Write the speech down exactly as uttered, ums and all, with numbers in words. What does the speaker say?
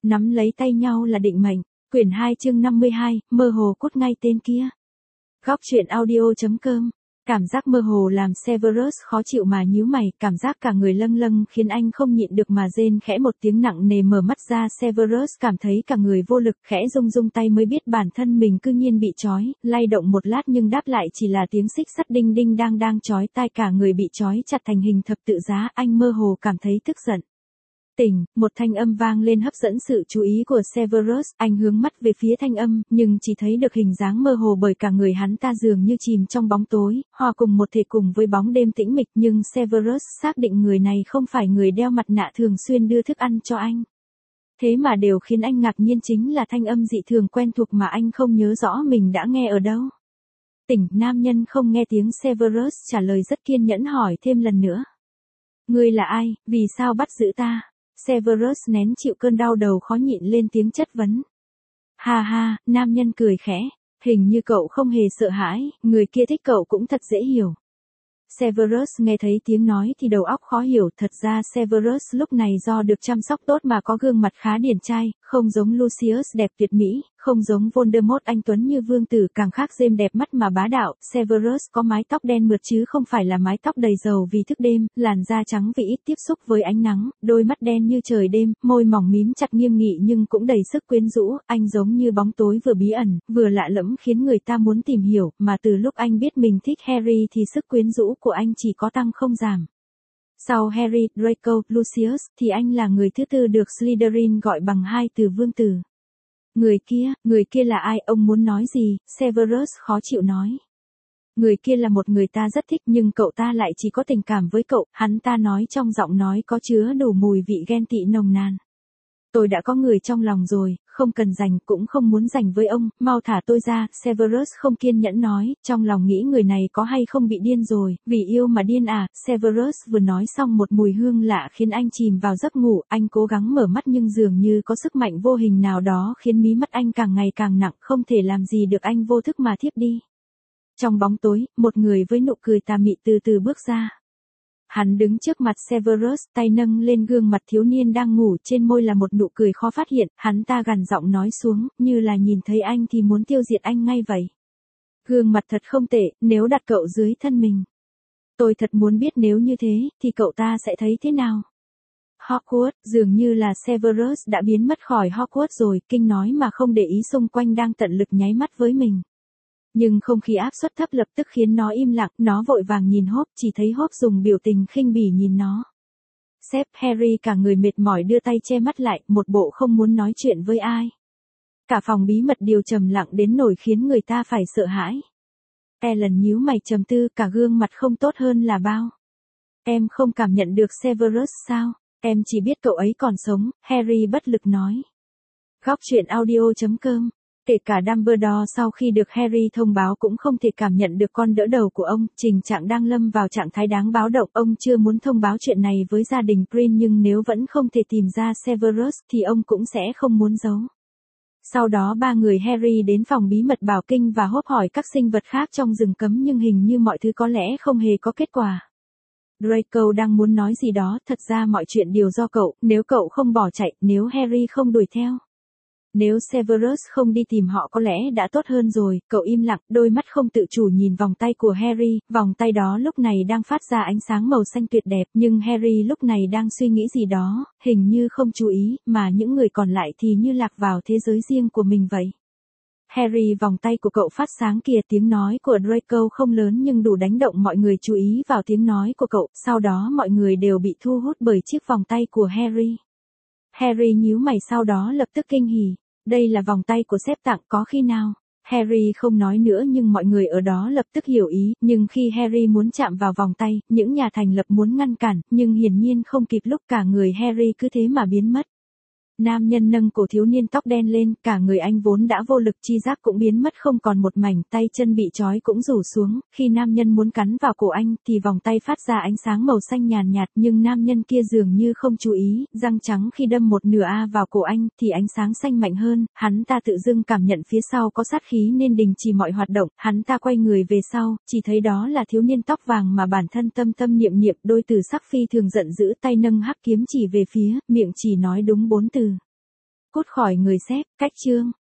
nắm lấy tay nhau là định mệnh. Quyển hai chương năm mươi hai, mơ hồ cốt ngay tên kia. Góc truyện audio chấm com. Cảm giác mơ hồ làm Severus khó chịu mà nhíu mày, cảm giác cả người lâng lâng khiến anh không nhịn được mà rên khẽ một tiếng nặng nề. Mở mắt ra, Severus cảm thấy cả người vô lực, khẽ rung rung tay mới biết bản thân mình cư nhiên bị trói, lay động một lát nhưng đáp lại chỉ là tiếng xích sắt đinh đinh đang đang trói tai. Cả người bị trói chặt thành hình thập tự giá, anh mơ hồ cảm thấy tức giận. Tỉnh, một thanh âm vang lên hấp dẫn sự chú ý của Severus, anh hướng mắt về phía thanh âm, nhưng chỉ thấy được hình dáng mơ hồ bởi cả người hắn ta dường như chìm trong bóng tối, hòa cùng một thể cùng với bóng đêm tĩnh mịch, nhưng Severus xác định người này không phải người đeo mặt nạ thường xuyên đưa thức ăn cho anh. Thế mà điều khiến anh ngạc nhiên chính là thanh âm dị thường quen thuộc mà anh không nhớ rõ mình đã nghe ở đâu. Tỉnh, nam nhân không nghe tiếng Severus trả lời rất kiên nhẫn hỏi thêm lần nữa. Ngươi là ai, vì sao bắt giữ ta? Severus nén chịu cơn đau đầu khó nhịn lên tiếng chất vấn. Ha ha, nam nhân cười khẽ, hình như cậu không hề sợ hãi, người kia thích cậu cũng thật dễ hiểu. Severus nghe thấy tiếng nói thì đầu óc khó hiểu, thật ra Severus lúc này do được chăm sóc tốt mà có gương mặt khá điển trai, không giống Lucius đẹp tuyệt mỹ, không giống Voldemort anh tuấn như vương tử, càng khác James đẹp mắt mà bá đạo. Severus có mái tóc đen mượt chứ không phải là mái tóc đầy dầu vì thức đêm, làn da trắng vì ít tiếp xúc với ánh nắng, đôi mắt đen như trời đêm, môi mỏng mím chặt nghiêm nghị nhưng cũng đầy sức quyến rũ, anh giống như bóng tối vừa bí ẩn, vừa lạ lẫm khiến người ta muốn tìm hiểu, mà từ lúc anh biết mình thích Harry thì sức quyến rũ của anh chỉ có tăng không giảm. Sau Harry, Draco, Lucius, thì anh là người thứ tư được Slytherin gọi bằng hai từ vương tử. Người kia, người kia là ai, ông muốn nói gì? Severus khó chịu nói. Người kia là một người ta rất thích nhưng cậu ta lại chỉ có tình cảm với cậu, hắn ta nói trong giọng nói có chứa đủ mùi vị ghen tị nồng nàn. Tôi đã có người trong lòng rồi, không cần giành cũng không muốn giành với ông, mau thả tôi ra. Severus không kiên nhẫn nói, trong lòng nghĩ người này có hay không bị điên rồi, vì yêu mà điên à. Severus vừa nói xong một mùi hương lạ khiến anh chìm vào giấc ngủ, anh cố gắng mở mắt nhưng dường như có sức mạnh vô hình nào đó khiến mí mắt anh càng ngày càng nặng, không thể làm gì được anh vô thức mà thiếp đi. Trong bóng tối, một người với nụ cười tà mị từ từ bước ra. Hắn đứng trước mặt Severus, tay nâng lên gương mặt thiếu niên đang ngủ, trên môi là một nụ cười khó phát hiện, hắn ta gằn giọng nói xuống, như là nhìn thấy anh thì muốn tiêu diệt anh ngay vậy. Gương mặt thật không tệ, nếu đặt cậu dưới thân mình. Tôi thật muốn biết nếu như thế, thì cậu ta sẽ thấy thế nào? Hogwarts, dường như là Severus đã biến mất khỏi Hogwarts rồi, kinh nói mà không để ý xung quanh đang tận lực nháy mắt với mình. Nhưng không khí áp suất thấp lập tức khiến nó im lặng, nó vội vàng nhìn Hop, chỉ thấy Hop dùng biểu tình khinh bỉ nhìn nó. Sếp Harry cả người mệt mỏi đưa tay che mắt lại, một bộ không muốn nói chuyện với ai. Cả phòng bí mật đều trầm lặng đến nỗi khiến người ta phải sợ hãi. Ellen nhíu mày trầm tư, cả gương mặt không tốt hơn là bao. Em không cảm nhận được Severus sao? Em chỉ biết cậu ấy còn sống, Harry bất lực nói. Góc truyện audio chấm com. Kể cả Dumbledore sau khi được Harry thông báo cũng không thể cảm nhận được con đỡ đầu của ông, tình trạng đang lâm vào trạng thái đáng báo động, ông chưa muốn thông báo chuyện này với gia đình Green nhưng nếu vẫn không thể tìm ra Severus thì ông cũng sẽ không muốn giấu. Sau đó ba người Harry đến phòng bí mật bảo Kinh và Hop hỏi các sinh vật khác trong rừng cấm nhưng hình như mọi thứ có lẽ không hề có kết quả. Draco đang muốn nói gì đó, thật ra mọi chuyện đều do cậu, nếu cậu không bỏ chạy, nếu Harry không đuổi theo. Nếu Severus không đi tìm họ có lẽ đã tốt hơn rồi, cậu im lặng, đôi mắt không tự chủ nhìn vòng tay của Harry, vòng tay đó lúc này đang phát ra ánh sáng màu xanh tuyệt đẹp, nhưng Harry lúc này đang suy nghĩ gì đó, hình như không chú ý, mà những người còn lại thì như lạc vào thế giới riêng của mình vậy. Harry, vòng tay của cậu phát sáng kìa, tiếng nói của Draco không lớn nhưng đủ đánh động mọi người chú ý vào tiếng nói của cậu, sau đó mọi người đều bị thu hút bởi chiếc vòng tay của Harry. Harry nhíu mày sau đó lập tức kinh hỉ. Đây là vòng tay của sếp tặng, có khi nào? Harry không nói nữa nhưng mọi người ở đó lập tức hiểu ý, nhưng khi Harry muốn chạm vào vòng tay, những nhà thành lập muốn ngăn cản, nhưng hiển nhiên không kịp lúc cả người Harry cứ thế mà biến mất. Nam nhân nâng cổ thiếu niên tóc đen lên, cả người anh vốn đã vô lực chi giác cũng biến mất không còn một mảnh, tay chân bị trói cũng rủ xuống, khi nam nhân muốn cắn vào cổ anh thì vòng tay phát ra ánh sáng màu xanh nhàn nhạt, nhưng nam nhân kia dường như không chú ý, răng trắng khi đâm một nửa A vào cổ anh thì ánh sáng xanh mạnh hơn, hắn ta tự dưng cảm nhận phía sau có sát khí nên đình chỉ mọi hoạt động, hắn ta quay người về sau, chỉ thấy đó là thiếu niên tóc vàng mà bản thân tâm tâm niệm niệm, đôi từ sắc phi thường giận dữ, tay nâng hắc kiếm chỉ về phía, miệng chỉ nói đúng bốn từ. cốt khỏi người xếp, cách chương.